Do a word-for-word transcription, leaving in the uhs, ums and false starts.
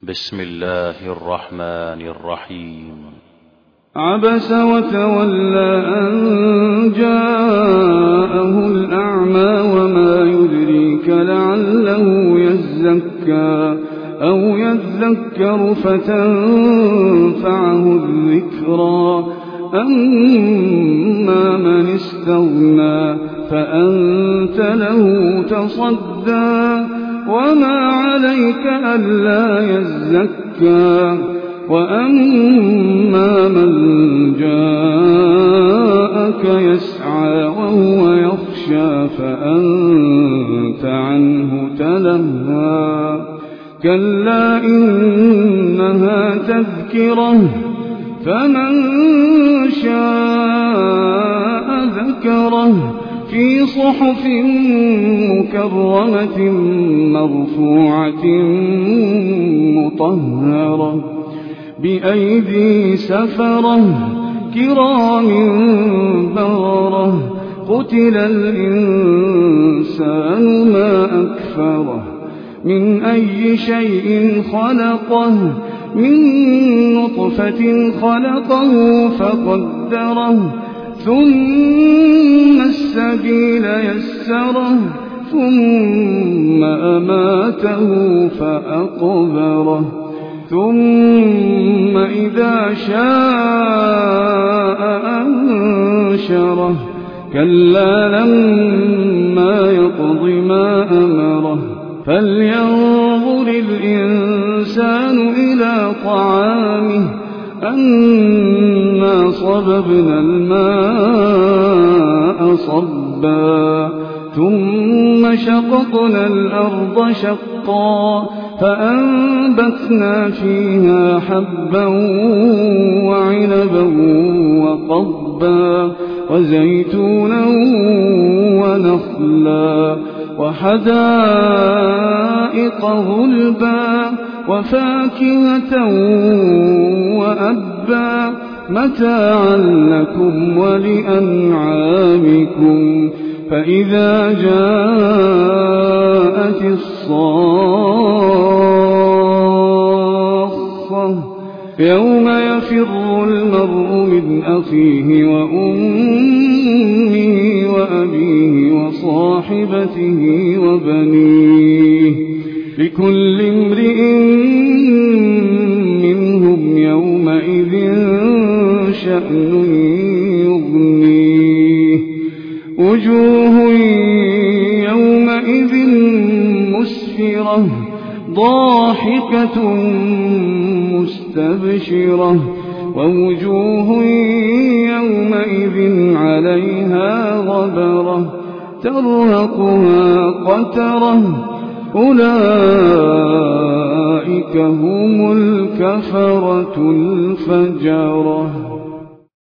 بسم الله الرحمن الرحيم. عبس وتولى أن جاءه الأعمى وما يدريك لعله يزكى أو يذكر فتنفعه الذكرى. أما من استغنى فأنت له تصدى وما عليك ألا يزكى. وأما من جاءك يسعى وهو يخشى فأنت عنه تلهى. كلا إنها تذكرة فمن شاء ذكره في صحف مكرمة مرفوعة مطهرة بأيدي سفرة كرام بررة. قتل الإنسان ما أكفره من أي شيء خلقه من نطفة خلقه فقدره ثم السبيل يسره ثم أماته فأقبره ثم إذا شاء أنشره. كلا لما يقض ما أمره فلينظر الإنسان إلى طعامه أنا صببنا الماء صبا ثم شققنا الأرض شقا فأنبتنا فيها حبا وعنبا وقضبا وزيتونا ونخلا وحدائق غلبا وفاكهة وأبا متاعا لكم ولأنعامكم. فإذا جاءت الصاخة يوم يفر المرء من أخيه وأمه وأبيه وصاحبته وبنيه لكل امرئ منهم يومئذ شأن يغنيه. وجوه يومئذ مسفرة ضاحكة مستبشرة ووجوه يومئذ عليها غبرة ترهقها قترة. أولئك هم الكفرة الفجرة.